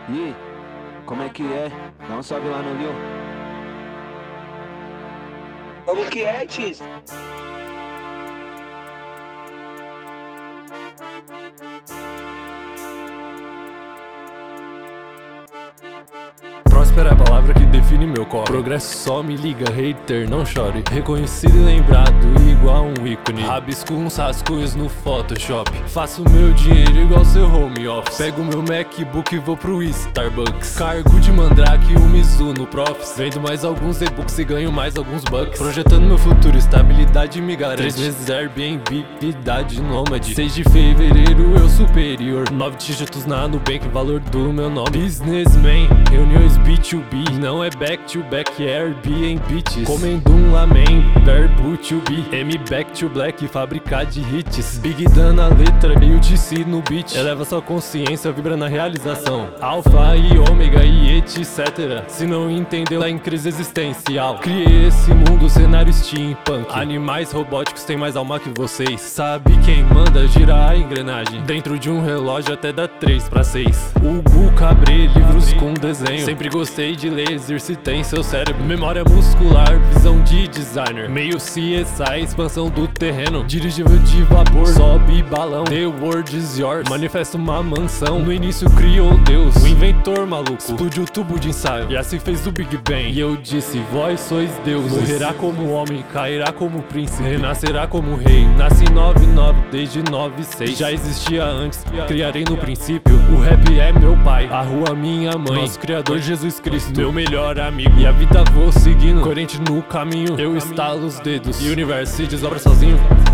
E como é que é? Dá um salve lá no Rio. Como que é, Tis? Próspera é a palavra que define meu corre. Progresso só me liga, hater, não chore. Reconhecido e lembrado, igual um ícone. Rabisco uns rascunhos no Photoshop. Faço meu dinheiro igual seu home office. Pego meu MacBook e vou pro Starbucks. Cargo de Mandrake e um Mizuno Profs. Vendo mais alguns e-books e ganho mais alguns bucks. Projetando meu futuro, estabilidade me garante. 3 meses Airbnb, idade nômade. 6 de fevereiro eu superior. 9 dígitos na Nubank, valor do meu nome. Businessman, reuniões B2B, não é back to back, é Airbnb bitches. Comendo um lamen, verbo to be, M back to black, fábrica de hits. Big Dan na letra, meio UTC no beat. Eleva sua consciência, vibra na realização. Alfa e ômega e etc. Se não entendeu, tá em crise existencial. Criei esse mundo, cenário steampunk. Animais robóticos têm mais alma que vocês. Sabe quem manda girar a engrenagem? Dentro de um relógio até dá 3 para 6. Hugo Cabré, livros com desenho. Sempre gostei de ler, exercitei em seu cérebro. Memória muscular, visão de designer. Meio CSI, expansão do terreno. Dirigível de vapor, sobe balão. The world is yours, manifesta uma mansão. No início criou Deus, o inventor maluco. Explodiu o tubo de ensaio, e assim fez o Big Bang. E eu disse, vós sois Deus. Morrerá como homem, cairá como príncipe, renascerá como rei. Nasci em 99, desde 96. Já existia antes, criarei no princípio. O rap é meu pai, a rua minha mãe. Nosso criador Jesus Cristo, meu melhor amigo. E a vida vou seguindo, coerente no caminho. Eu estalo os dedos e o universo se desdobra sozinho.